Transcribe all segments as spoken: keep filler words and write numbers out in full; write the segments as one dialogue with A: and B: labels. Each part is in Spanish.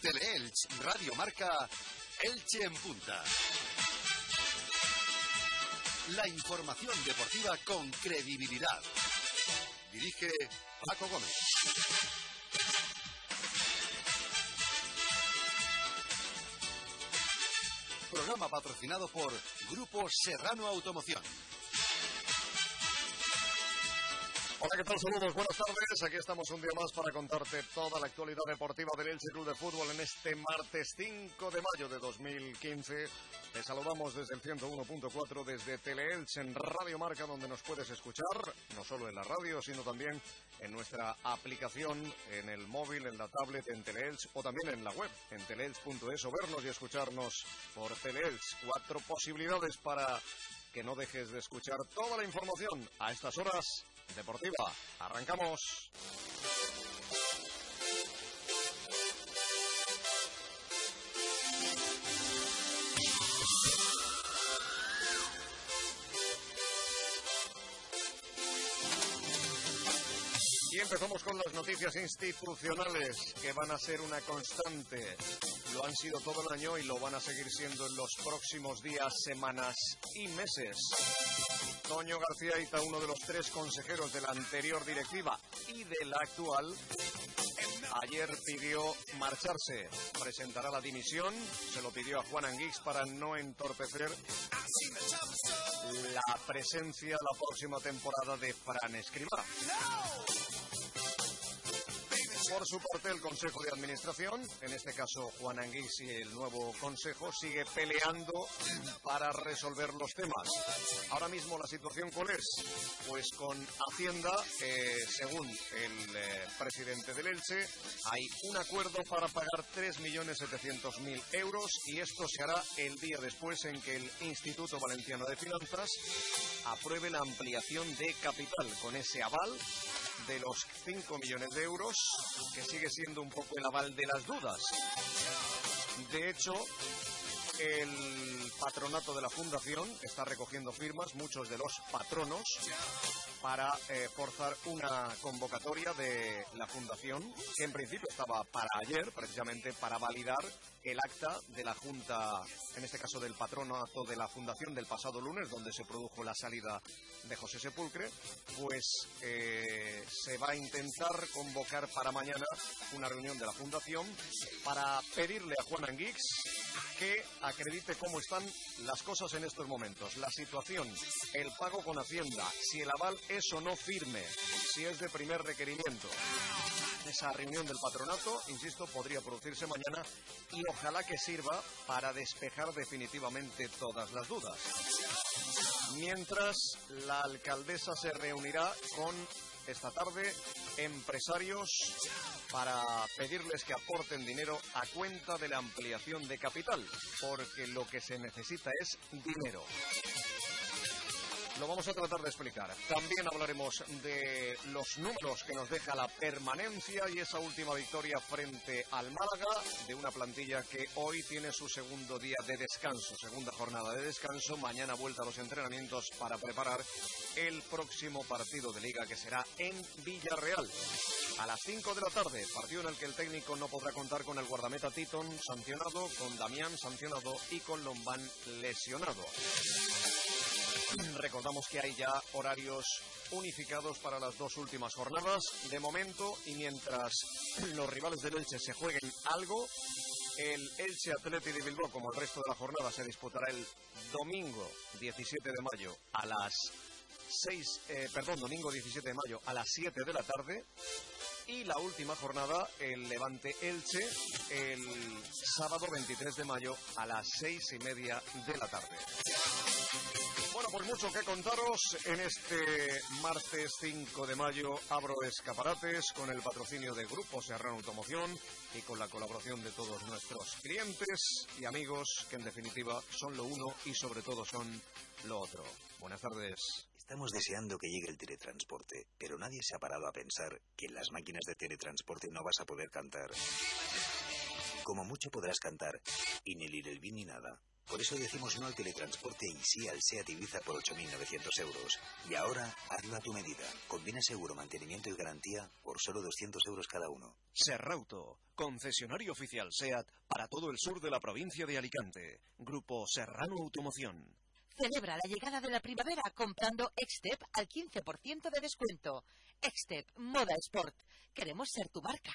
A: Teleelch Radio Marca, Elche en Punta. La información deportiva con credibilidad. Dirige Paco Gómez. Programa patrocinado por Grupo Serrano Automoción.
B: Hola, ¿qué tal? Saludos, buenas tardes. Aquí estamos un día más para contarte toda la actualidad deportiva del Elche Club de Fútbol en este martes cinco de mayo de dos mil quince. Te saludamos desde el ciento uno punto cuatro, desde Teleelch en Radio Marca, donde nos puedes escuchar, no solo en la radio, sino también en nuestra aplicación, en el móvil, en la tablet, en Teleelch o también en la web, en teleelch punto es, o vernos y escucharnos por Teleelch. Cuatro posibilidades para que no dejes de escuchar toda la información a estas horas deportiva. Arrancamos. Y empezamos con las noticias institucionales, que van a ser una constante. Lo han sido todo el año y lo van a seguir siendo en los próximos días, semanas y meses. Toño García Hita, uno de los tres consejeros de la anterior directiva y de la actual, ayer pidió marcharse. Presentará la dimisión. Se lo pidió a Juan Anguix para no entorpecer la presencia la próxima temporada de Fran Escribá. Por su parte, el Consejo de Administración, en este caso Juan Anguix y el nuevo Consejo, sigue peleando para resolver los temas. Ahora mismo la situación, ¿cuál es? Pues con Hacienda, eh, según el eh, presidente del Elche, hay un acuerdo para pagar tres millones setecientos mil euros y esto se hará el día después en que el Instituto Valenciano de Finanzas apruebe la ampliación de capital con ese aval de los cinco millones de euros, que sigue siendo un poco el aval de las dudas. De hecho, el patronato de la fundación está recogiendo firmas, muchos de los patronos, para eh, forzar una convocatoria de la fundación, que en principio estaba para ayer, precisamente para validar el acta de la Junta, en este caso del patronato de la fundación del pasado lunes, donde se produjo la salida de José Sepulcre. Pues eh, se va a intentar convocar para mañana una reunión de la fundación para pedirle a Juan Anguix que acredite cómo están las cosas en estos momentos, la situación, el pago con Hacienda, si el aval es o no firme, si es de primer requerimiento. Esa reunión del patronato, insisto, podría producirse mañana y ojalá que sirva para despejar definitivamente todas las dudas. Mientras, la alcaldesa se reunirá con, esta tarde, empresarios para pedirles que aporten dinero a cuenta de la ampliación de capital, porque lo que se necesita es dinero. Lo vamos a tratar de explicar. También hablaremos de los números que nos deja la permanencia y esa última victoria frente al Málaga, de una plantilla que hoy tiene su segundo día de descanso, segunda jornada de descanso. Mañana vuelta a los entrenamientos para preparar el próximo partido de Liga, que será en Villarreal. A las cinco de la tarde, partido en el que el técnico no podrá contar con el guardameta Titon sancionado, con Damián sancionado y con Lombán lesionado. Recordamos que hay ya horarios unificados para las dos últimas jornadas. De momento, y mientras los rivales del Elche se jueguen algo, el Elche Athletic de Bilbao, como el resto de la jornada, se disputará el domingo diecisiete de mayo a las seis, eh, perdón, domingo diecisiete de mayo a las siete de la tarde. Y la última jornada, el Levante Elche, el sábado veintitrés de mayo a las seis y media de la tarde. Bueno, pues mucho que contaros en este martes cinco de mayo. Abro escaparates con el patrocinio de Grupo Serrano Automoción y con la colaboración de todos nuestros clientes y amigos, que en definitiva son lo uno y sobre todo son lo otro. Buenas tardes.
C: Estamos deseando que llegue el teletransporte, pero nadie se ha parado a pensar que en las máquinas de teletransporte no vas a poder cantar. Como mucho podrás cantar y ni Little Big ni nada. Por eso decimos no al teletransporte y sí al SEAT Ibiza por ocho mil novecientos euros. Y ahora, hazlo a tu medida. Combina seguro, mantenimiento y garantía por solo doscientos euros cada uno.
B: Serrauto, concesionario oficial SEAT para todo el sur de la provincia de Alicante. Grupo Serrano Automoción.
D: Celebra la llegada de la primavera comprando Extep al quince por ciento de descuento. Extep, moda sport. Queremos ser tu marca.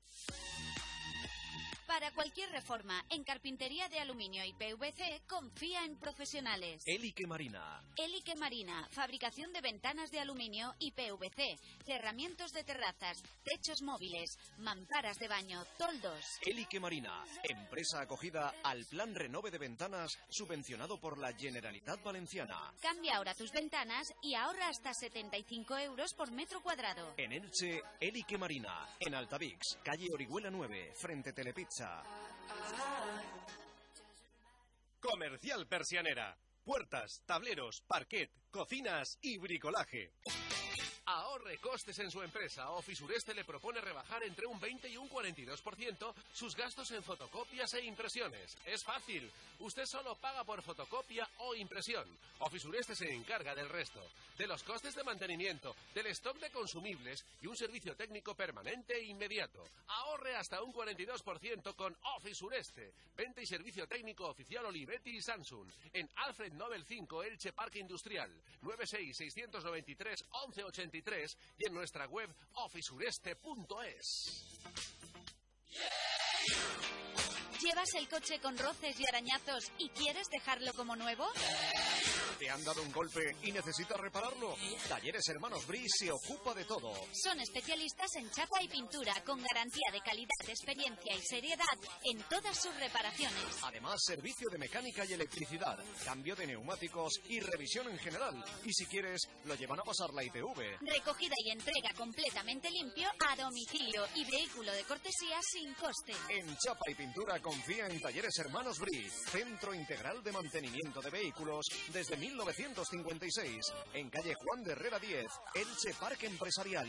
E: Para cualquier reforma en carpintería de aluminio y P V C, confía en profesionales.
B: Elique Marina.
E: Elique Marina, fabricación de ventanas de aluminio y P V C, cerramientos de terrazas, techos móviles, mamparas de baño, toldos.
B: Elique Marina, empresa acogida al Plan Renove de Ventanas subvencionado por la Generalitat Valenciana.
E: Cambia ahora tus ventanas y ahorra hasta setenta y cinco euros por metro cuadrado.
B: En Elche, Elique Marina. En Altavix, calle Orihuela nueve, frente Telepizza.
F: Comercial Persianera. Puertas, tableros, parquet, cocinas y bricolaje. Ahorre costes en su empresa. Ofisureste le propone rebajar entre un veinte y un cuarenta y dos por ciento sus gastos en fotocopias e impresiones. Es fácil. Usted solo paga por fotocopia o impresión. Ofisureste se encarga del resto. De los costes de mantenimiento, del stock de consumibles y un servicio técnico permanente e inmediato. Ahorre hasta un cuarenta y dos por ciento con Ofisureste. Venta y servicio técnico oficial Olivetti y Samsung. En Alfred Nobel cinco, Elche Parque Industrial. nueve seis seis nueve tres once ochenta y tres y en nuestra web ofisureste punto es.
E: ¿Llevas el coche con roces y arañazos y quieres dejarlo como nuevo?
B: ¿Te han dado un golpe y necesitas repararlo? Talleres Hermanos Bris se ocupa de todo.
E: Son especialistas en chapa y pintura con garantía de calidad, experiencia y seriedad en todas sus reparaciones.
B: Además, servicio de mecánica y electricidad, cambio de neumáticos y revisión en general. Y si quieres, lo llevan a pasar la I P V.
E: Recogida y entrega completamente limpio a domicilio y vehículo de cortesía sin coste.
B: En chapa y pintura confía en Talleres Hermanos Bris, Centro Integral de Mantenimiento de Vehículos desde mil novecientos cincuenta y seis, en calle Juan de Herrera diez, Elche Parque Empresarial.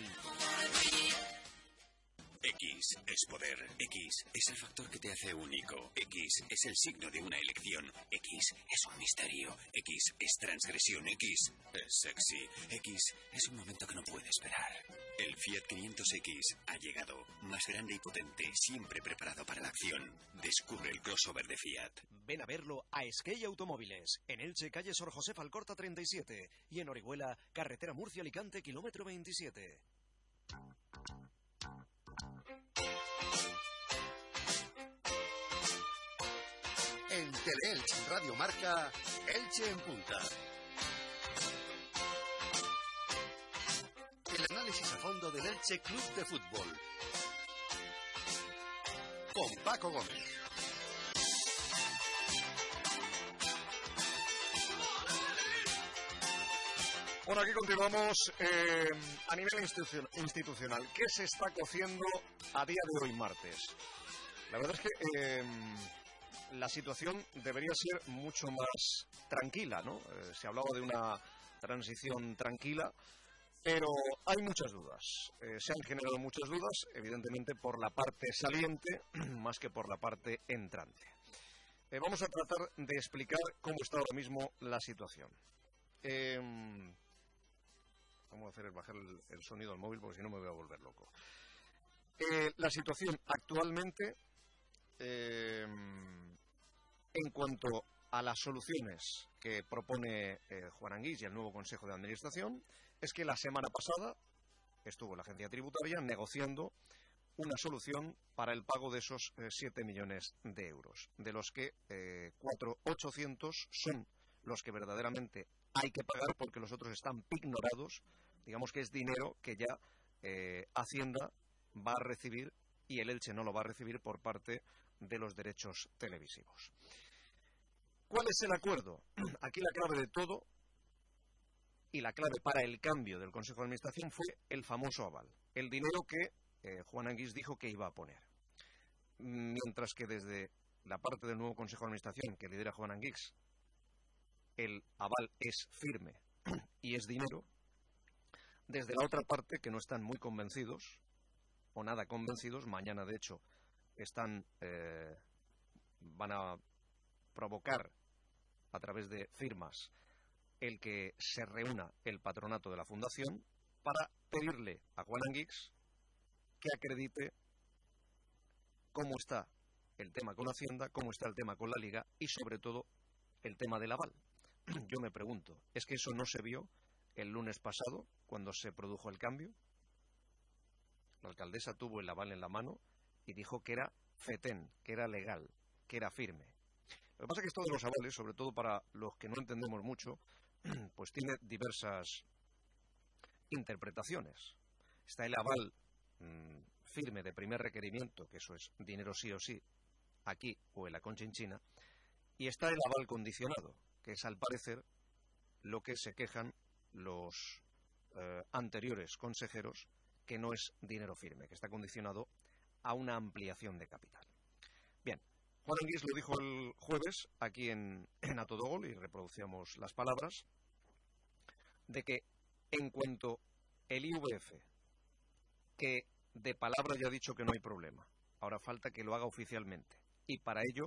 G: X es poder. X es el factor que te hace único. X es el signo de una elección. X es un misterio. X es transgresión. X es sexy. X es un momento que no puede esperar. El Fiat quinientos X ha llegado. Más grande y potente, siempre preparado para la acción. Descubre el crossover de Fiat.
B: Ven a verlo a Skey Automóviles. En Elche, calle Sor José Alcorta treinta y siete. Y en Orihuela, carretera Murcia-Alicante, kilómetro veintisiete.
A: En Teleelch Radio Marca, Elche en Punta. El análisis a fondo del Elche Club de Fútbol. Con Paco Gómez.
B: Bueno, aquí continuamos eh, a nivel institucion- institucional. ¿Qué se está cociendo a día de hoy, martes? La verdad es que eh, la situación debería ser mucho más tranquila, ¿no? Eh, se hablaba de una transición tranquila, pero hay muchas dudas. Eh, se han generado muchas dudas, evidentemente por la parte saliente, más que por la parte entrante. Eh, vamos a tratar de explicar cómo está ahora mismo la situación. Eh, vamos a hacer bajar el, el sonido al móvil porque si no me voy a volver loco. Eh, la situación actualmente, eh, en cuanto a las soluciones que propone eh, Juan Anguís y el nuevo Consejo de Administración, es que la semana pasada estuvo la agencia tributaria negociando una solución para el pago de esos eh, siete millones de euros, de los que eh, cuatro mil ochocientos son los que verdaderamente hay que pagar porque los otros están pignorados. Digamos que es dinero que ya eh, Hacienda va a recibir y el Elche no lo va a recibir por parte de los derechos televisivos. ¿Cuál es el acuerdo? Aquí la clave de todo y la clave para el cambio del Consejo de Administración fue el famoso aval, el dinero que eh, Juan Anguís dijo que iba a poner. Mientras que desde la parte del nuevo Consejo de Administración que lidera Juan Anguís, el aval es firme y es dinero, desde la otra parte, que no están muy convencidos, o nada convencidos, mañana, de hecho, están eh, van a provocar a través de firmas, el que se reúna el patronato de la Fundación para pedirle a Juan Anguix que acredite cómo está el tema con Hacienda, cómo está el tema con la Liga y, sobre todo, el tema del aval. Yo me pregunto, ¿es que eso no se vio el lunes pasado, cuando se produjo el cambio? La alcaldesa tuvo el aval en la mano y dijo que era fetén, que era legal, que era firme. Lo que pasa es que esto de los avales, sobre todo para los que no entendemos mucho, pues tiene diversas interpretaciones. Está el aval mmm, firme de primer requerimiento, que eso es dinero sí o sí, aquí o en la Conchinchina, y está el aval condicionado, que es al parecer lo que se quejan los eh, anteriores consejeros, que no es dinero firme, que está condicionado a una ampliación de capital. Bien, Juan Anguix lo dijo el jueves aquí en, en A Todo Gol, y reproducíamos las palabras, de que en cuanto el I V F, que de palabra ya ha dicho que no hay problema, ahora falta que lo haga oficialmente, y para ello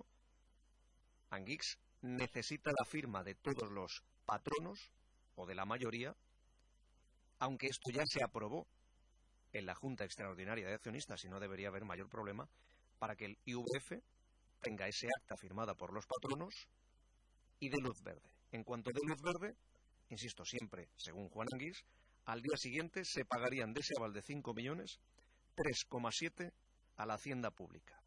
B: Anguix necesita la firma de todos los patronos, o de la mayoría, aunque esto ya se aprobó en la Junta Extraordinaria de Accionistas y no debería haber mayor problema, para que el I V F tenga ese acta firmada por los patronos y de luz verde. En cuanto de luz verde, insisto siempre, según Juan Anguix, al día siguiente se pagarían de ese aval de cinco millones, tres coma siete a la Hacienda Pública.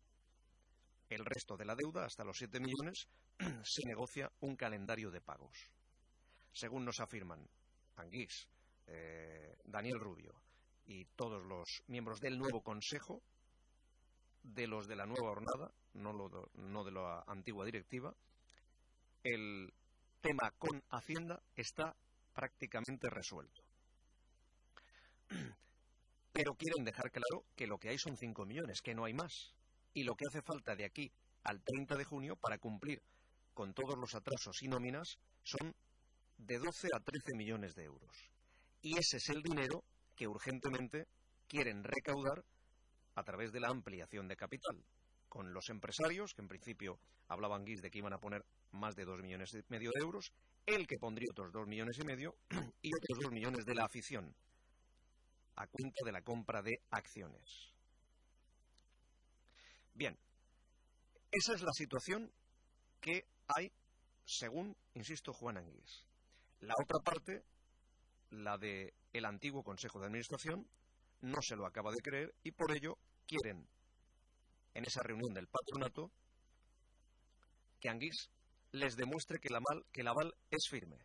B: El resto de la deuda, hasta los siete millones, se negocia un calendario de pagos. Según nos afirman Anguix, eh, Daniel Rubio y todos los miembros del nuevo Consejo, de los de la nueva jornada, no, lo, no de la antigua directiva, el tema con Hacienda está prácticamente resuelto. Pero quieren dejar claro que lo que hay son cinco millones, que no hay más. Y lo que hace falta de aquí al treinta de junio para cumplir con todos los atrasos y nóminas son de doce a trece millones de euros. Y ese es el dinero que urgentemente quieren recaudar a través de la ampliación de capital, con los empresarios, que en principio hablaba Anguix de que iban a poner más de dos millones y medio de euros, el que pondría otros dos millones y medio y otros dos millones de la afición, a cuenta de la compra de acciones. Bien, esa es la situación que hay, según, insisto, Juan Anguix. La otra parte, la de el antiguo Consejo de Administración, no se lo acaba de creer y por ello quieren, en esa reunión del patronato, que Anguix les demuestre que, la mal, que el aval es firme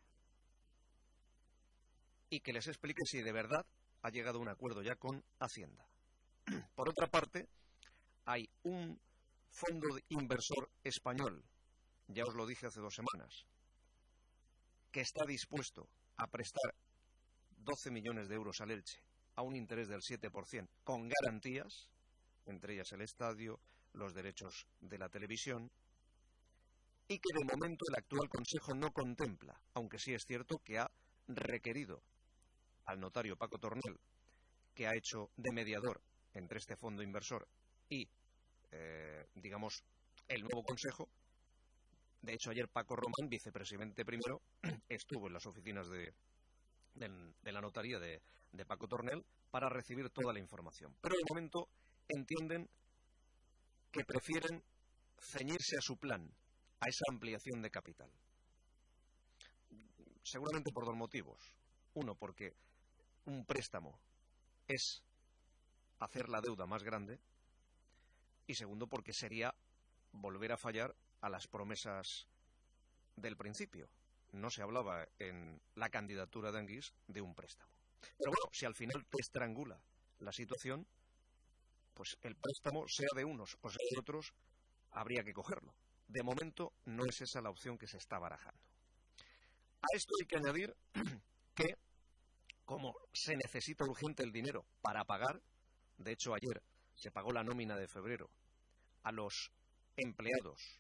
B: y que les explique si de verdad ha llegado a un acuerdo ya con Hacienda. Por otra parte, hay un fondo inversor español, ya os lo dije hace dos semanas, que está dispuesto a prestar doce millones de euros al Elche a un interés del siete por ciento, con garantías, entre ellas el estadio, los derechos de la televisión, y que de momento el actual Consejo no contempla, aunque sí es cierto que ha requerido al notario Paco Tornel, que ha hecho de mediador entre este fondo inversor y, eh, digamos, el nuevo Consejo. De hecho, ayer Paco Román, vicepresidente primero, estuvo en las oficinas de, de, de la notaría de, de Paco Tornel para recibir toda la información. Pero de momento entienden que prefieren ceñirse a su plan, a esa ampliación de capital. Seguramente por dos motivos. Uno, porque un préstamo es hacer la deuda más grande, y segundo, porque sería volver a fallar a las promesas del principio. No se hablaba en la candidatura de Anguix de un préstamo. Pero bueno, si al final te estrangula la situación, pues el préstamo, sea de unos o sea de otros, habría que cogerlo. De momento no es esa la opción que se está barajando. A esto hay que añadir que, como se necesita urgente el dinero para pagar, de hecho ayer se pagó la nómina de febrero a los empleados,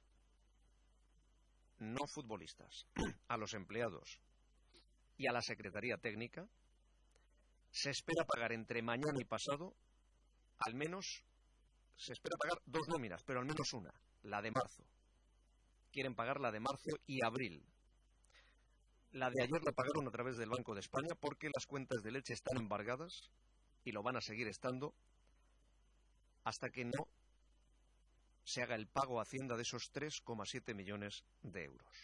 B: no futbolistas, a los empleados y a la Secretaría Técnica, se espera pagar entre mañana y pasado, al menos, se espera pagar dos nóminas, pero al menos una, la de marzo. quieren pagar la de marzo y abril. La de ayer la pagaron a través del Banco de España porque las cuentas de leche están embargadas y lo van a seguir estando hasta que no se haga el pago a Hacienda de esos tres coma siete millones de euros.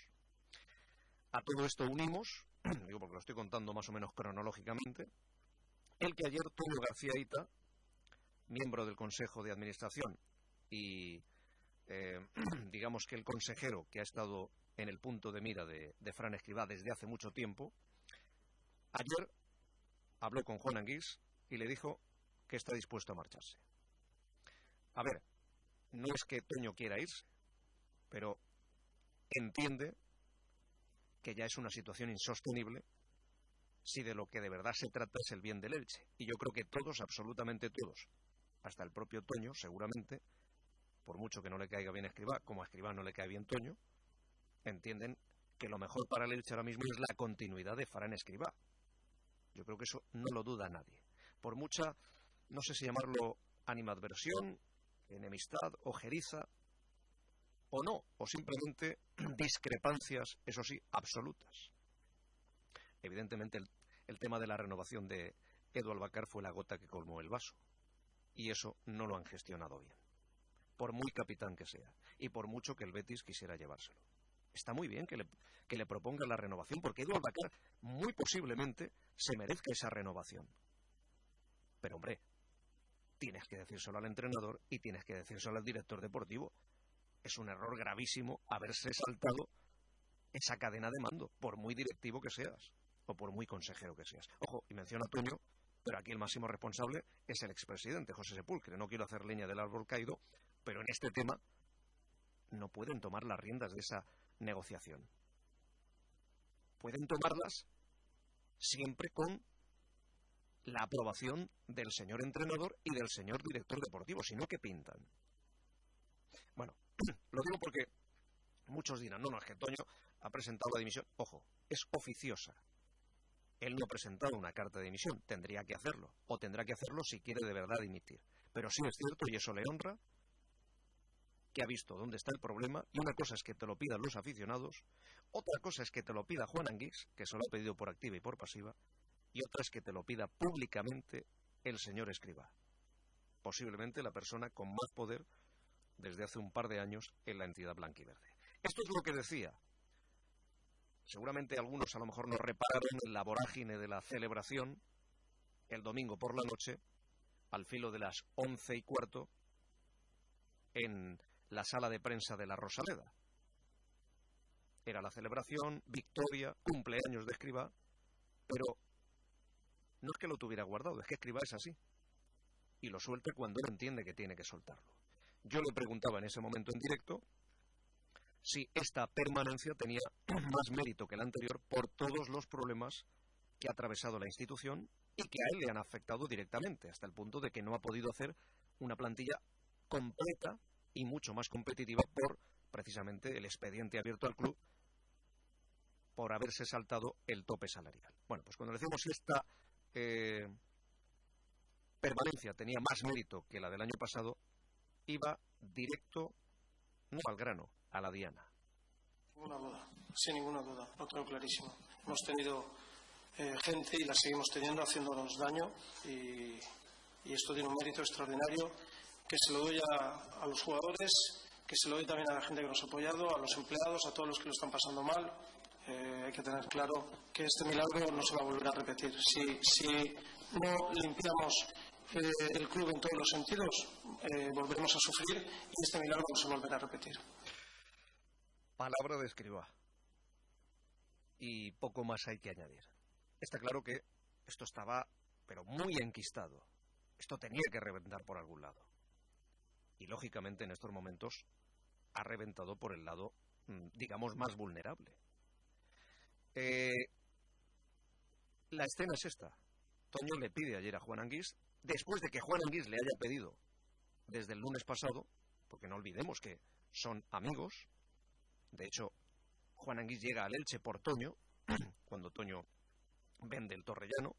B: A todo esto unimos, digo porque lo estoy contando más o menos cronológicamente, el que ayer Toño García Hita, miembro del Consejo de Administración y eh, digamos que el consejero que ha estado en el punto de mira de, de Fran Escribá desde hace mucho tiempo, ayer habló con Juan Anguís y le dijo que está dispuesto a marcharse. A ver, no es que Toño quiera irse, pero entiende que ya es una situación insostenible si de lo que de verdad se trata es el bien del Elche. Y yo creo que todos, absolutamente todos, hasta el propio Toño, seguramente, por mucho que no le caiga bien a Escribá, como a Escribá no le cae bien Toño, entienden que lo mejor para el Elche ahora mismo es la continuidad de Fran Escribá. Yo creo que eso no lo duda nadie. Por mucha, no sé si llamarlo animadversión, enemistad, ojeriza, o no, o simplemente discrepancias, eso sí, absolutas. Evidentemente el, el tema de la renovación de Edu Albacar fue la gota que colmó el vaso, y eso no lo han gestionado bien, por muy capitán que sea, y por mucho que el Betis quisiera llevárselo. Está muy bien que le, que le proponga la renovación, porque Edu Albacar muy posiblemente se merezca esa renovación. Pero hombre, tienes que decírselo al entrenador y tienes que decírselo al director deportivo. Es un error gravísimo haberse saltado esa cadena de mando, por muy directivo que seas, o por muy consejero que seas. Ojo, y menciono a Toño, pero aquí el máximo responsable es el expresidente, José Sepúlcre. No quiero hacer leña del árbol caído, pero en este tema no pueden tomar las riendas de esa negociación. Pueden tomarlas siempre con la aprobación del señor entrenador y del señor director deportivo, si no, ¿qué pintan? Bueno, lo digo porque muchos dirán, no, no, es que Toño ha presentado la dimisión. Ojo, es oficiosa. Él no ha presentado una carta de dimisión, tendría que hacerlo, o tendrá que hacerlo si quiere de verdad dimitir. Pero sí es cierto, y eso le honra, que ha visto dónde está el problema, y una cosa es que te lo pidan los aficionados, otra cosa es que te lo pida Juan Anguís, que se lo ha pedido por activa y por pasiva, y otra es que te lo pida públicamente el señor Escribá, posiblemente la persona con más poder desde hace un par de años en la entidad blanquiverde. Esto es lo que decía. Seguramente algunos a lo mejor no repararon en la vorágine de la celebración el domingo por la noche, al filo de las once y cuarto, en la sala de prensa de la Rosaleda. Era la celebración, victoria, cumpleaños de Escribá, pero no es que lo tuviera guardado, es que Escribá es así. Y lo suelta cuando él entiende que tiene que soltarlo. Yo le preguntaba en ese momento en directo si esta permanencia tenía más mérito que la anterior por todos los problemas que ha atravesado la institución y que a él le han afectado directamente, hasta el punto de que no ha podido hacer una plantilla completa y mucho más competitiva por, precisamente, el expediente abierto al club por haberse saltado el tope salarial. Bueno, pues cuando le decimos si esta eh, permanencia tenía más mérito que la del año pasado, iba directo, no al grano, a la diana.
H: Ninguna duda, sin ninguna duda, lo tengo clarísimo. Hemos tenido eh, gente y la seguimos teniendo haciéndonos daño y, y esto tiene un mérito extraordinario que se lo doy a, a los jugadores, que se lo doy también a la gente que nos ha apoyado, a los empleados, a todos los que lo están pasando mal. Eh, hay que tener claro que este milagro no se va a volver a repetir. Si, si no limpiamos eh, el club en todos los sentidos, eh, volveremos a sufrir y este milagro no se volverá a repetir.
B: Palabra de Escribá. Y poco más hay que añadir. Está claro que esto estaba, pero muy enquistado. Esto tenía que reventar por algún lado. Y lógicamente en estos momentos ha reventado por el lado, digamos, más vulnerable. Eh, la escena es esta. Toño le pide ayer a Juan Anguís, después de que Juan Anguís le haya pedido desde el lunes pasado, porque no olvidemos que son amigos. De hecho, Juan Anguís llega al Elche por Toño, cuando Toño vende el Torrellano,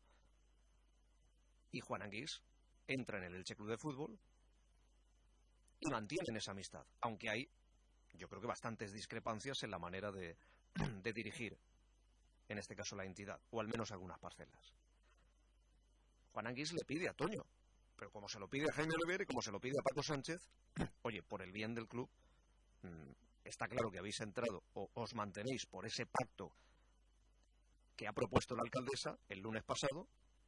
B: y Juan Anguís entra en el Elche Club de Fútbol y mantienen esa amistad, aunque hay yo creo que bastantes discrepancias en la manera de, de dirigir, en este caso la entidad, o al menos algunas parcelas. Juan Anguís le pide a Toño, pero como se lo pide a Jaime Oliver y como se lo pide a Paco Sánchez, oye, por el bien del club, mmm, está claro que habéis entrado o os mantenéis por ese pacto que ha propuesto la alcaldesa el lunes pasado,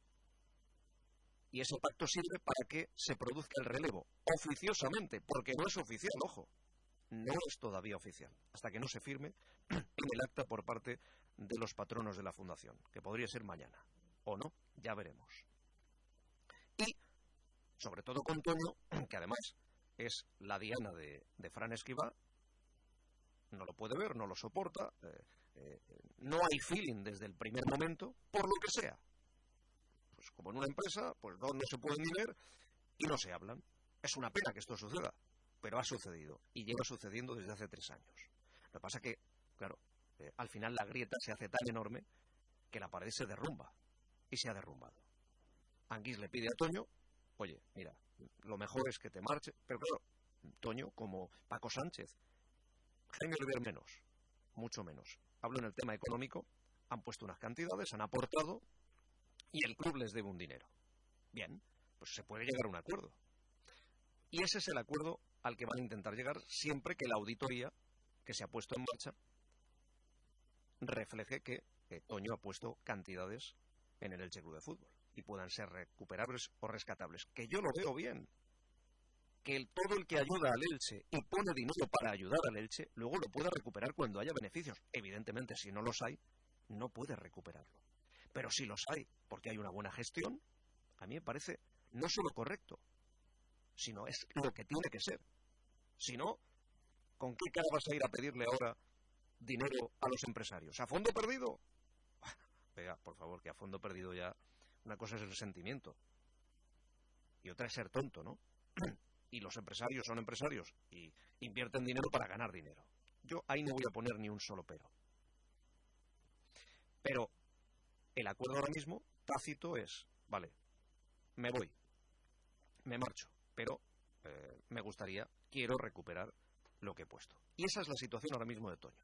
B: y ese pacto sirve para que se produzca el relevo oficiosamente, porque no es oficial, ojo, no es todavía oficial, hasta que no se firme en el acta por parte de los patronos de la fundación, que podría ser mañana, o no, ya veremos. Y, sobre todo con Toño, que además es la diana de, de Fran Escribá, no lo puede ver, no lo soporta, eh, eh, no hay feeling desde el primer momento, por lo que sea. Pues como en una empresa, pues dos no se pueden ni ver y no se hablan. Es una pena que esto suceda, pero ha sucedido y lleva sucediendo desde hace tres años. Lo que pasa que, claro, eh, al final la grieta se hace tan enorme que la pared se derrumba y se ha derrumbado. Anguís le pide a Toño, oye, mira, lo mejor es que te marche, pero claro, Toño, como Paco Sánchez, Jaime Oliver menos, mucho menos. Hablo en el tema económico, han puesto unas cantidades, han aportado y el club les debe un dinero. Bien, pues se puede llegar a un acuerdo. Y ese es el acuerdo al que van a intentar llegar siempre que la auditoría que se ha puesto en marcha refleje que eh, Toño ha puesto cantidades en el Elche Club de Fútbol y puedan ser recuperables o rescatables. Que yo lo veo bien. Que el, todo el que ayuda al Elche y pone dinero para ayudar al Elche, luego lo pueda recuperar cuando haya beneficios. Evidentemente, si no los hay, no puede recuperarlo. Pero si los hay, porque hay una buena gestión, a mí me parece no solo correcto, sino es lo que tiene que ser. Si no, ¿con qué cara vas a ir a pedirle ahora dinero a los empresarios? ¿A fondo perdido? Vea, por favor, que a fondo perdido ya una cosa es el sentimiento y otra es ser tonto, ¿no? Y los empresarios son empresarios y invierten dinero para ganar dinero. Yo ahí no voy a poner ni un solo pero. Pero el acuerdo ahora mismo, tácito, es, vale, me voy, me marcho, pero eh, me gustaría, quiero recuperar lo que he puesto. Y esa es la situación ahora mismo de Toño.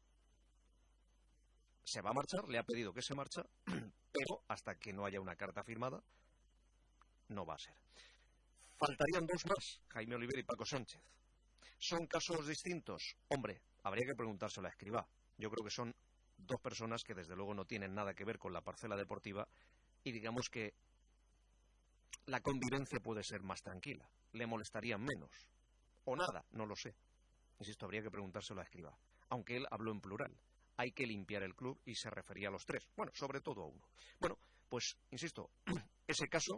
B: Se va a marchar, le ha pedido que se marcha, pero hasta que no haya una carta firmada, no va a ser. Faltarían dos más, Jaime Oliver y Paco Sánchez. ¿Son casos distintos? Hombre, habría que preguntárselo a Escribá. Yo creo que son dos personas que desde luego no tienen nada que ver con la parcela deportiva y digamos que la convivencia puede ser más tranquila. Le molestarían menos. O nada, no lo sé. Insisto, habría que preguntárselo a Escribá. Aunque él habló en plural. Hay que limpiar el club y se refería a los tres. Bueno, sobre todo a uno. Bueno, pues, insisto, ese caso...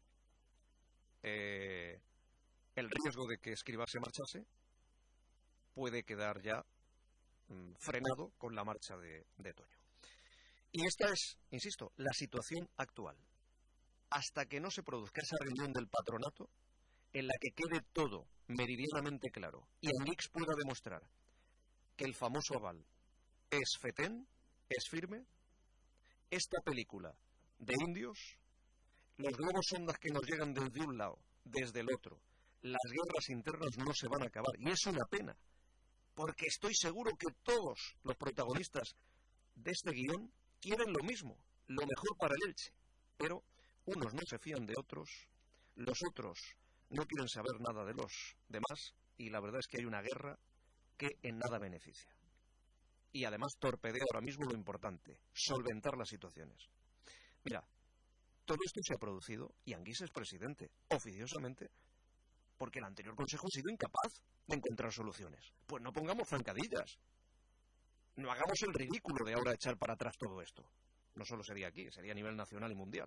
B: Eh, el riesgo de que Escribá se marchase puede quedar ya mmm, frenado con la marcha de, de Toño. Y esta es, insisto, la situación actual. Hasta que no se produzca esa reunión del patronato en la que quede todo meridianamente claro y Anguix pueda demostrar que el famoso aval es fetén, es firme, esta película de indios, los globos sondas que nos llegan desde un lado, desde el otro, las guerras internas no se van a acabar. Y es una pena, porque estoy seguro que todos los protagonistas de este guión quieren lo mismo, lo mejor para el Elche. Pero unos no se fían de otros, los otros no quieren saber nada de los demás, y la verdad es que hay una guerra que en nada beneficia. Y además torpedea ahora mismo lo importante, solventar las situaciones. Mira, todo esto se ha producido, y Anguís es presidente, oficiosamente, porque el anterior consejo ha sido incapaz de encontrar soluciones. Pues no pongamos zancadillas. No hagamos el ridículo de ahora echar para atrás todo esto. No solo sería aquí, sería a nivel nacional y mundial.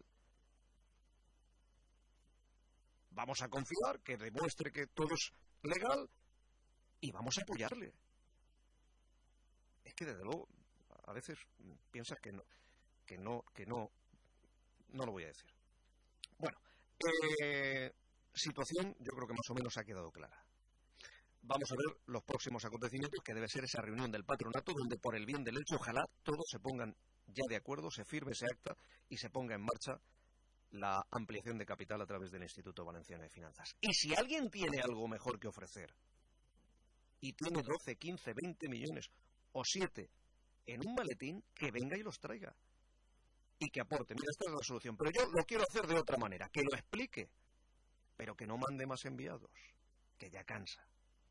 B: Vamos a confiar, que demuestre que todo es legal, y vamos a apoyarle. Es que desde luego, a veces piensas que no, que no, que no, no lo voy a decir. Bueno, eh, situación yo creo que más o menos ha quedado clara. Vamos a ver los próximos acontecimientos, que debe ser esa reunión del patronato, donde por el bien del Elche, ojalá todos se pongan ya de acuerdo, se firme ese acta y se ponga en marcha la ampliación de capital a través del Instituto Valenciano de Finanzas. Y si alguien tiene algo mejor que ofrecer y tiene doce, quince, veinte millones o siete en un maletín, que venga y los traiga y que aporte. Mira, esta es la solución, pero yo lo quiero hacer de otra manera, que lo explique, pero que no mande más enviados, que ya cansa.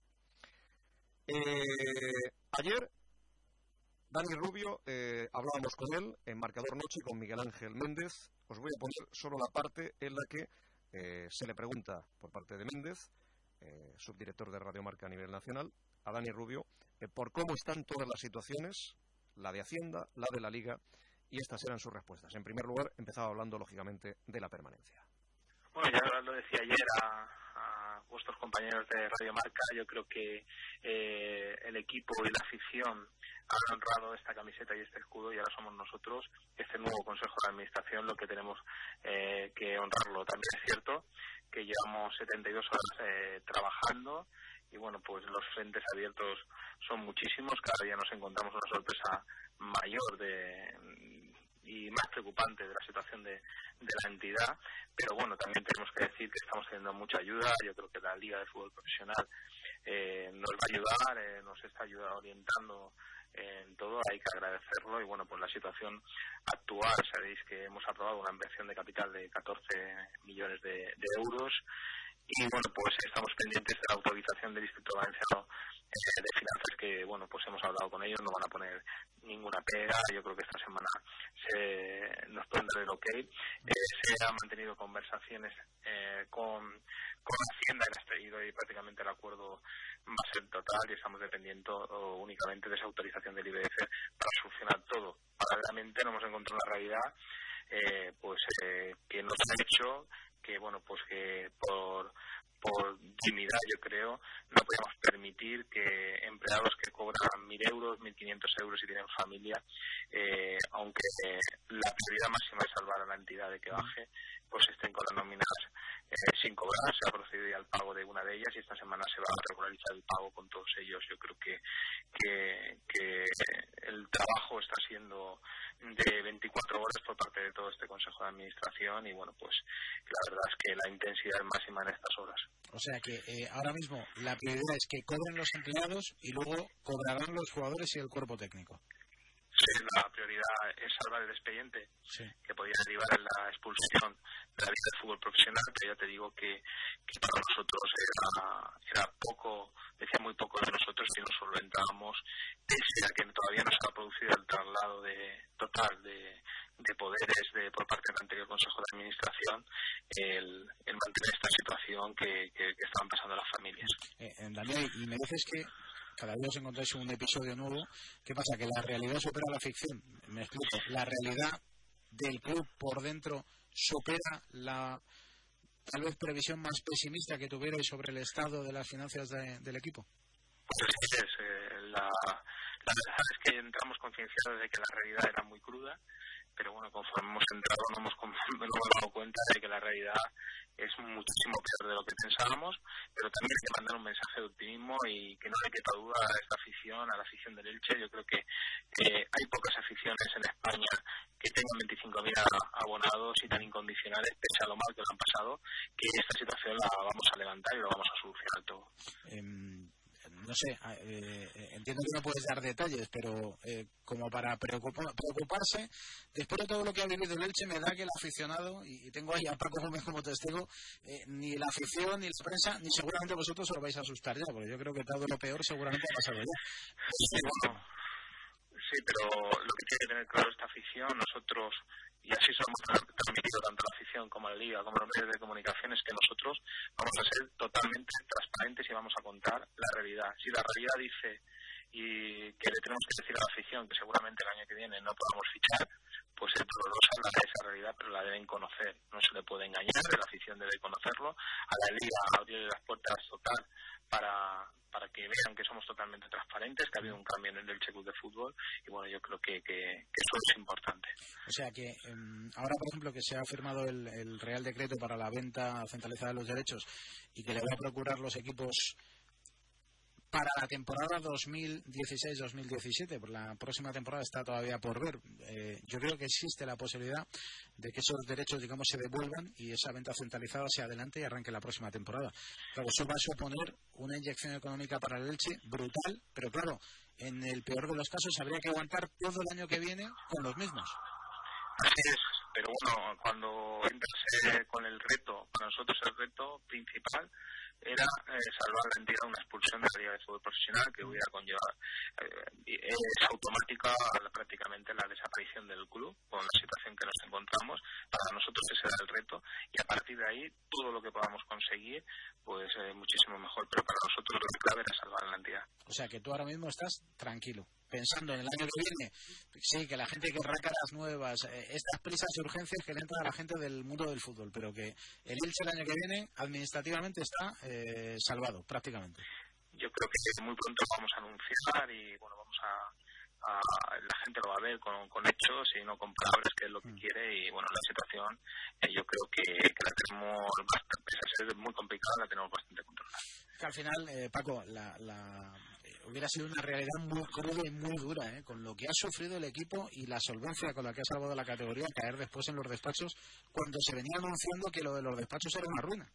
B: Eh, ayer Dani Rubio, eh, hablábamos con él en Marcador Noche con Miguel Ángel Méndez. Os voy a poner solo la parte en la que eh, se le pregunta por parte de Méndez, eh, subdirector de Radio Marca a nivel nacional, a Dani Rubio, eh, por cómo están todas las situaciones, la de Hacienda, la de la Liga, y estas eran sus respuestas. En primer lugar, empezaba hablando, lógicamente, de la permanencia.
I: Bueno, ya lo decía ayer a, a vuestros compañeros de Radio Marca, yo creo que eh, el equipo y la afición han honrado esta camiseta y este escudo, y ahora somos nosotros, este nuevo Consejo de Administración, lo que tenemos eh, que honrarlo. También es cierto que llevamos setenta y dos horas eh, trabajando, y bueno, pues los frentes abiertos son muchísimos. Cada día nos encontramos una sorpresa mayor de y más preocupante de la situación de, de la entidad, pero bueno, también tenemos que decir que estamos teniendo mucha ayuda. Yo creo que la Liga de Fútbol Profesional eh, nos va a ayudar, eh, nos está ayudando, orientando en todo, hay que agradecerlo. Y bueno, pues la situación actual, sabéis que hemos aprobado una inversión de capital de catorce millones de, de euros, y bueno, pues estamos pendientes de la autorización del Instituto Valenciano eh, de Finanzas, que bueno, pues hemos hablado con ellos, no van a poner ninguna pega. Yo creo que esta semana se nos pueden dar el ok. Eh, se han mantenido conversaciones eh, con, con Hacienda en este, y prácticamente el acuerdo va a ser total, y estamos dependiendo oh, únicamente de esa autorización del I B F para solucionar todo. Paralelamente nos hemos encontrado una realidad eh, pues eh, que nos ha hecho que bueno, pues que por por dignidad, yo creo, no podemos permitir que empleados que cobran mil euros, mil quinientos euros y tienen familia, eh, aunque eh, la prioridad máxima es salvar a la entidad de que baje, pues estén con las nóminas eh, sin cobrar. Se ha procedido ya al pago de una de ellas, y esta semana se va a regularizar el pago con todos ellos. Yo creo que, que, que el trabajo está siendo de veinticuatro horas por parte de todo este Consejo de Administración, y bueno, pues la verdad es que la intensidad es máxima en estas horas.
J: O sea que eh, ahora mismo la prioridad es que cobren los empleados y luego cobrarán los jugadores y el cuerpo técnico.
I: Sí, la prioridad es salvar el expediente, sí, que podía derivar en la expulsión de la Liga de Fútbol Profesional, pero ya te digo que, que para nosotros era, era poco, decía muy poco de nosotros si nos solventábamos, pese a que todavía no se ha producido el traslado de, total de, de poderes de, por parte del anterior Consejo de Administración, el, el mantener esta situación que, que, que estaban pasando las familias.
J: Eh, Daniel, y me dices que cada día os encontráis un episodio nuevo. ¿Qué pasa? ¿Que la realidad supera la ficción? Me explico. ¿La realidad del club por dentro supera la tal vez previsión más pesimista que tuvierais sobre el estado de las finanzas de, del equipo?
I: Pues sí, es, eh, la, la verdad es que entramos concienciados de que la realidad era muy cruda, pero bueno, conforme hemos entrado no hemos, no hemos dado cuenta de que la realidad es muchísimo peor de lo que pensábamos, pero también hay que mandar un mensaje de optimismo y que no le quepa duda a esta afición, a la afición del Elche. Yo creo que eh, hay pocas aficiones en España que tengan veinticinco mil abonados y tan incondicionales, pese a lo mal que lo han pasado, que esta situación la vamos a levantar y lo vamos a solucionar todo.
J: Um... No sé, eh, entiendo que no puedes dar detalles, pero eh, como para preocupar, preocuparse, después de todo lo que ha vivido el Elche, me da que el aficionado, y tengo ahí a Paco Gómez como testigo, eh, ni la afición ni la prensa, ni seguramente vosotros os vais a asustar ya, porque yo creo que todo lo peor seguramente ha pasado ya.
I: Sí, bueno, sí, pero lo que tiene que tener claro esta afición, nosotros, y así somos transmitido tanto la afición como la Liga, como los medios de comunicación, es que nosotros vamos a ser totalmente transparentes y vamos a contar la realidad. Si la realidad dice y que le tenemos que decir a la afición que seguramente el año que viene no podamos fichar, pues el doloroso habla de esa realidad, pero la deben conocer. No se le puede engañar, la afición debe conocerlo. A la Liga abrirle las puertas total para... para que vean que somos totalmente transparentes, que ha habido un cambio en el Elche Club de Fútbol, y bueno, yo creo que, que, que eso es importante.
J: O sea que eh, ahora, por ejemplo, que se ha firmado el, el Real Decreto para la venta centralizada de los derechos y que le va a procurar los equipos para la temporada dos mil dieciséis dos mil diecisiete, por la próxima temporada está todavía por ver. Eh, yo creo que existe la posibilidad de que esos derechos, digamos, se devuelvan y esa venta centralizada se adelante y arranque la próxima temporada. Claro, eso va a suponer una inyección económica para el Elche brutal, pero claro, en el peor de los casos habría que aguantar todo el año que viene con los mismos.
I: Así es, pero bueno, cuando entras eh, con el reto, para nosotros el reto principal era eh, salvar la entidad de una expulsión de la Liga de Fútbol Profesional que hubiera conllevado. Eh, es automática la, prácticamente la desaparición del club con la situación que nos encontramos. Para nosotros ese era el reto y a partir de ahí todo lo que podamos conseguir pues eh, muchísimo mejor, pero para nosotros lo clave era salvar la entidad.
J: O sea que tú ahora mismo estás tranquilo, pensando en el año que viene. Sí, que la gente querrá caras nuevas, eh, estas prisas y urgencias que le entran a la gente del mundo del fútbol, pero que el Elche el año que viene administrativamente está eh, salvado prácticamente.
I: Yo creo que muy pronto vamos a anunciar y bueno, vamos a, a la gente lo va a ver con, con hechos y no con palabras, que es lo que mm. quiere, y bueno, la situación eh, yo creo que, que la tenemos bastante, pese a ser muy complicada, la tenemos bastante controlada.
J: Que al final, eh, Paco, la, la eh, hubiera sido una realidad muy cruda y muy dura, ¿eh? Con lo que ha sufrido el equipo y la solvencia con la que ha salvado la categoría, caer después en los despachos cuando se venía anunciando que lo de los despachos era una ruina.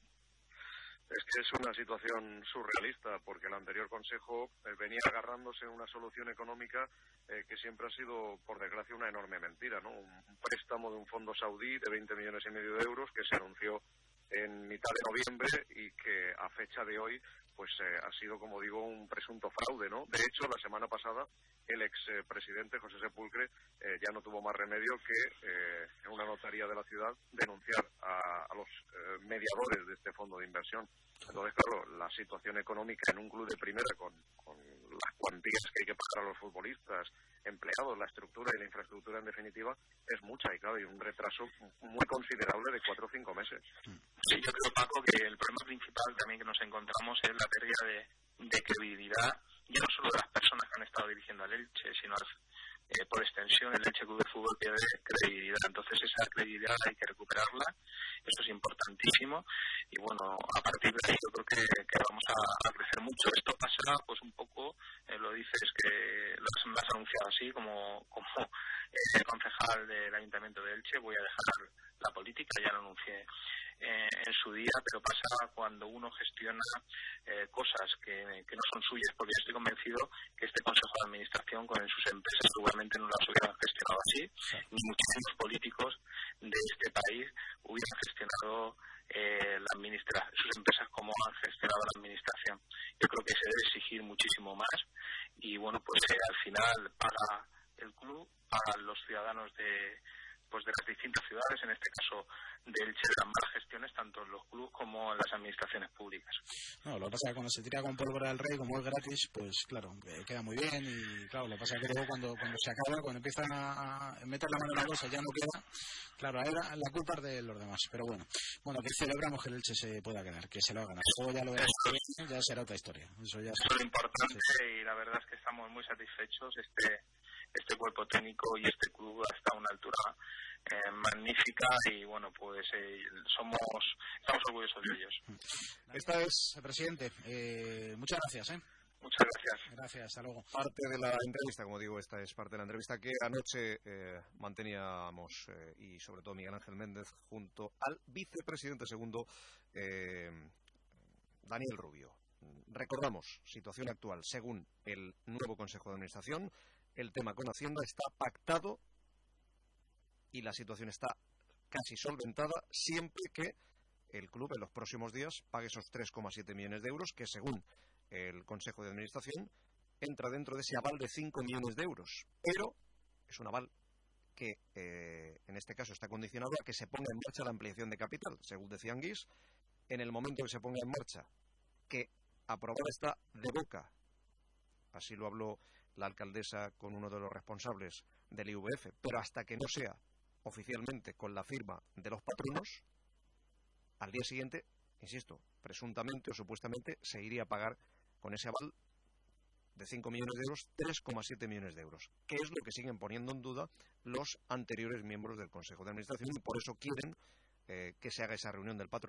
B: Es que es una situación surrealista, porque el anterior consejo eh, venía agarrándose en una solución económica eh, que siempre ha sido, por desgracia, una enorme mentira, ¿no? Un, un préstamo de un fondo saudí de veinte millones y medio de euros que se anunció en mitad de noviembre y que a fecha de hoy pues eh, ha sido, como digo, un presunto fraude, ¿no? De hecho, la semana pasada el expresidente eh, José Sepulcre eh, ya no tuvo más remedio que eh, en una notaría de la ciudad denunciar a, a los eh, mediadores de este fondo de inversión. Entonces, claro, la situación económica en un club de primera con, con las cuantías que hay que pagar a los futbolistas, empleados, la estructura y la infraestructura en definitiva es mucha y claro, hay un retraso muy considerable de cuatro o cinco meses.
I: Sí, yo creo, Paco, que el problema principal también que nos encontramos es la pérdida de, de credibilidad, ya no solo de las personas que han estado dirigiendo al Elche, sino eh, por extensión el Elche Club de Fútbol pierde credibilidad. Entonces esa credibilidad hay que recuperarla, eso es importantísimo y bueno, a partir de ahí yo creo que, que vamos a, a crecer mucho. Esto pasará pues un poco, eh, lo dices que lo has anunciado así como, como eh, concejal del Ayuntamiento de Elche, voy a dejar la política, ya lo anuncié eh, en su día, pero pasa cuando uno gestiona eh, cosas que, que no son suyas, porque yo estoy convencido que este Consejo de Administración con sus empresas seguramente no las hubieran gestionado así, ni muchísimos políticos de este país hubieran gestionado eh, la administra sus empresas como han gestionado la administración. Yo creo que se debe exigir muchísimo más y bueno, pues eh, al final paga el club, pagan los ciudadanos de pues de las distintas ciudades, en este caso de Elche, de las malas gestiones tanto en los clubes como en las administraciones públicas.
J: No, lo que pasa es que cuando se tira con pólvora del rey, como es gratis, pues claro, queda muy bien y claro, lo que pasa es que luego cuando, cuando se acaba, cuando empiezan a, a meter la mano en la bolsa ya no queda, claro, ahí la, la culpa es de los demás, pero bueno, bueno, que celebramos que el Elche se pueda quedar, que se lo hagan, luego ya lo verás, ya será otra historia. Eso ya
I: es lo importante sí. Y la verdad es que estamos muy satisfechos, este este cuerpo técnico y este club hasta una altura eh, magnífica y bueno, pues eh, somos estamos orgullosos de ellos.
J: Esta es, presidente, eh, muchas gracias. ¿eh?
I: Muchas gracias.
J: Gracias, hasta luego.
B: Parte de la entrevista, como digo, esta es parte de la entrevista que anoche eh, manteníamos eh, y sobre todo Miguel Ángel Méndez junto al vicepresidente segundo eh, Daniel Rubio. Recordamos, situación actual, según el nuevo Consejo de Administración, el tema con Hacienda está pactado y la situación está casi solventada siempre que el club en los próximos días pague esos tres coma siete millones de euros que según el Consejo de Administración entra dentro de ese aval de cinco millones de euros. Pero es un aval que eh, en este caso está condicionado a que se ponga en marcha la ampliación de capital. Según decía Anguís, en el momento que se ponga en marcha, que aprobada está de boca, así lo habló la alcaldesa con uno de los responsables del I V F, pero hasta que no sea oficialmente con la firma de los patronos, al día siguiente, insisto, presuntamente o supuestamente se iría a pagar con ese aval de cinco millones de euros, tres coma siete millones de euros, que es lo que siguen poniendo en duda los anteriores miembros del Consejo de Administración y por eso quieren eh, que se haga esa reunión del patronato para que se les aclare si este dinero es, eh, si este aval es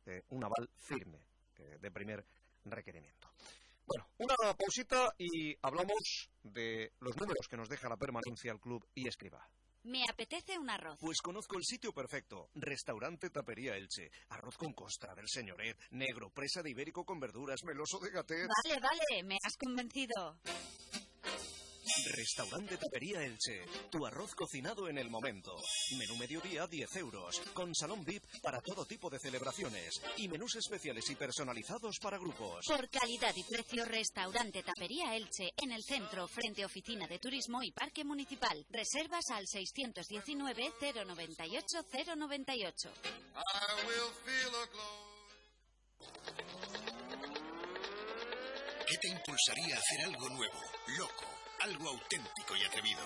B: eh, un aval firme eh, de primer requerimiento. Bueno, una pausita y hablamos de los números que nos deja la permanencia al club y Escribá.
E: Me apetece un arroz.
B: Pues conozco el sitio perfecto. Restaurante Tapería Elche. Arroz con costra del señoret, negro, presa de ibérico con verduras, meloso de gatet.
E: Vale, vale, me has convencido.
B: Restaurante Tapería Elche. Tu arroz cocinado en el momento. Menú mediodía diez euros. Con salón V I P para todo tipo de celebraciones. Y menús especiales y personalizados para grupos.
E: Por calidad y precio, Restaurante Tapería Elche. En el centro, frente a Oficina de Turismo y Parque Municipal. Reservas al seiscientos diecinueve, cero noventa y ocho, cero noventa y ocho.
G: ¿Qué te impulsaría a hacer algo nuevo, loco, algo auténtico y atrevido?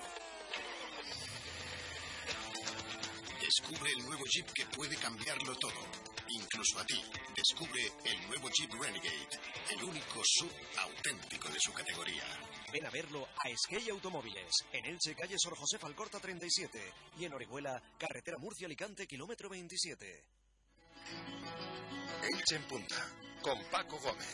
G: Descubre el nuevo Jeep que puede cambiarlo todo, incluso a ti. Descubre el nuevo Jeep Renegade, el único sub auténtico de su categoría.
B: Ven a verlo a Esquella Automóviles, en Elche, calle Sor José Falcorta treinta y siete, y en Orihuela, carretera Murcia-Alicante, kilómetro veintisiete.
A: Elche en Punta, con Paco Gómez.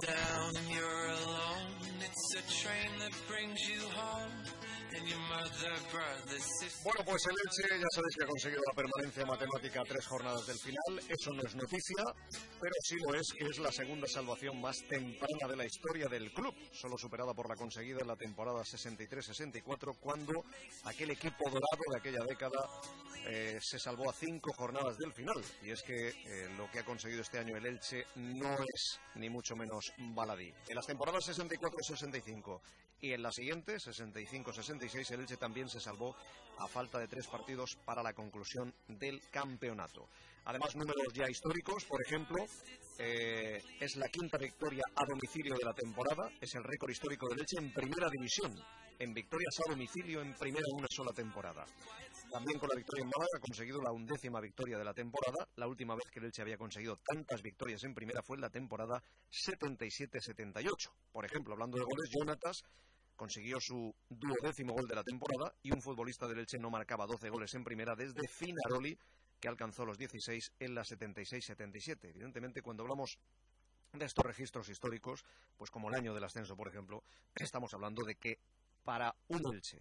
B: Bueno, pues el Elche ya sabéis que ha conseguido la permanencia matemática a tres jornadas del final. Eso no es noticia, pero sí lo es que es la segunda salvación más temprana de la historia del club, solo superada por la conseguida en la temporada sesenta y tres sesenta y cuatro, cuando aquel equipo dorado de aquella década eh, se salvó a cinco jornadas del final. Y es que eh, lo que ha conseguido este año el Elche no es ni mucho menos baladí. En las temporadas sesenta y cuatro sesenta y cinco y en la siguiente, sesenta y cinco sesenta y seis, el Elche también se salvó a falta de tres partidos para la conclusión del campeonato. Además, números ya históricos, por ejemplo, eh, es la quinta victoria a domicilio de la temporada, es el récord histórico del Elche en primera división, en victorias a domicilio en primera una sola temporada. También con la victoria en Málaga ha conseguido la undécima victoria de la temporada. La última vez que el Elche había conseguido tantas victorias en primera fue en la temporada setenta y siete setenta y ocho. Por ejemplo, hablando de goles, Jonatas consiguió su duodécimo gol de la temporada y un futbolista del Elche no marcaba doce goles en primera desde Finaroli, que alcanzó los dieciséis en la setenta y seis setenta y siete. Evidentemente, cuando hablamos de estos registros históricos, pues como el año del ascenso, por ejemplo, estamos hablando de que para un Elche,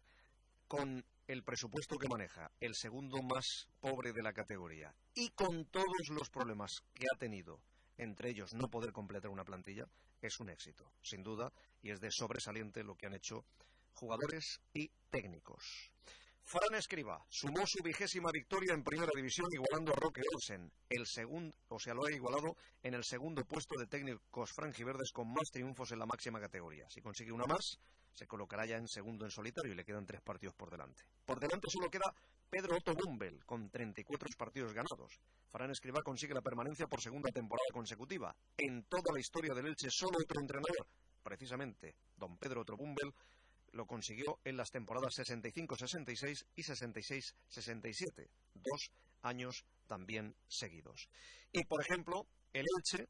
B: con el presupuesto que maneja, el segundo más pobre de la categoría, y con todos los problemas que ha tenido, entre ellos no poder completar una plantilla, es un éxito, sin duda, y es de sobresaliente lo que han hecho jugadores y técnicos. Fran Escribá sumó su vigésima victoria en primera división, igualando a Roque Olsen, el segundo, o sea, lo ha igualado en el segundo puesto de técnicos franjiverdes con más triunfos en la máxima categoría. Si consigue una más, se colocará ya en segundo en solitario y le quedan tres partidos por delante. Por delante solo queda Pedro Otto Bumbel, con treinta y cuatro partidos ganados. Fran Escribá consigue la permanencia por segunda temporada consecutiva. En toda la historia del Elche, solo otro entrenador, precisamente don Pedro Otto Bumbel, lo consiguió en las temporadas sesenta y cinco sesenta y seis y sesenta y seis sesenta y siete, dos años también seguidos. Y, por ejemplo, el Elche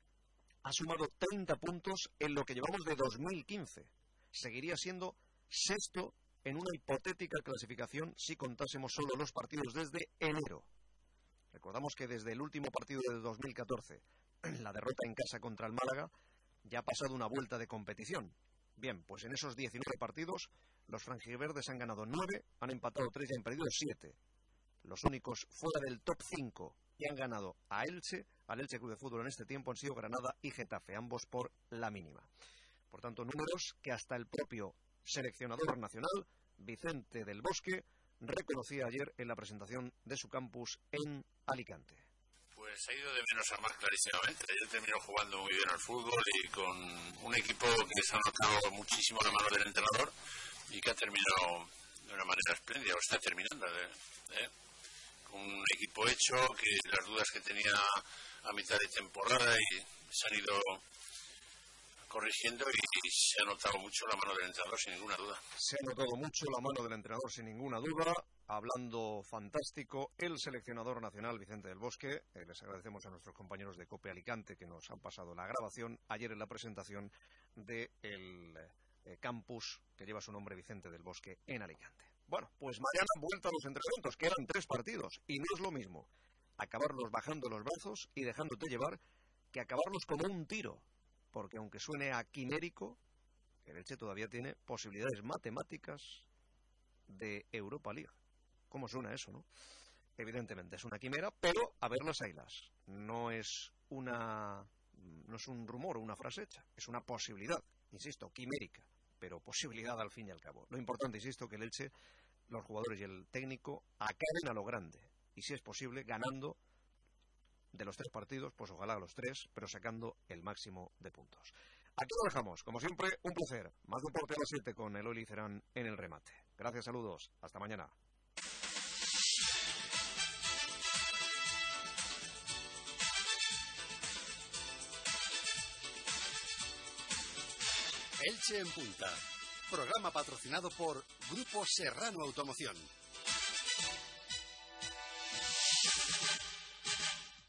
B: ha sumado treinta puntos en lo que llevamos de dos mil quince. Seguiría siendo sexto en una hipotética clasificación si contásemos solo los partidos desde enero. Recordamos que desde el último partido de dos mil catorce, la derrota en casa contra el Málaga, ya ha pasado una vuelta de competición. Bien, pues en esos diecinueve partidos, los franjiverdes han ganado nueve, han empatado tres y han perdido siete. Los únicos fuera del top cinco y han ganado a Elche, al Elche Club de Fútbol en este tiempo, han sido Granada y Getafe, ambos por la mínima. Por tanto, números que hasta el propio seleccionador nacional, Vicente del Bosque, reconocía ayer en la presentación de su campus en Alicante.
K: Pues ha ido de menos a más clarísimamente. Ayer terminó jugando muy bien al fútbol y con un equipo que se ha notado muchísimo la mano del entrenador y que ha terminado de una manera espléndida, o está terminando, ¿eh? Con un equipo hecho, que las dudas que tenía a mitad de temporada y se han ido corrigiendo y se ha notado mucho la mano del entrenador sin ninguna duda.
B: Se ha notado mucho la mano del entrenador sin ninguna duda. Hablando fantástico, el seleccionador nacional Vicente del Bosque. Eh, les agradecemos a nuestros compañeros de COPE Alicante que nos han pasado la grabación ayer en la presentación del eh, campus que lleva su nombre, Vicente del Bosque, en Alicante. Bueno, pues mañana vuelta a los entrenamientos, que eran tres partidos, y no es lo mismo acabarlos bajando los brazos y dejándote llevar que acabarlos como un tiro, porque aunque suene a quimérico, el Elche todavía tiene posibilidades matemáticas de Europa League. ¿Cómo suena eso, no? Evidentemente es una quimera, pero a ver las haylas. No es una, no es un rumor o una frase hecha, es una posibilidad, insisto, quimérica, pero posibilidad al fin y al cabo. Lo importante, insisto, que el Elche, los jugadores y el técnico acaben a lo grande, y si es posible, ganando de los tres partidos, pues ojalá los tres, pero sacando el máximo de puntos. Aquí lo dejamos, como siempre, un placer. Más deporte a las siete con Eloy Licerán en el remate. Gracias, saludos, hasta mañana.
A: Elche en Punta. Programa patrocinado por Grupo Serrano Automoción.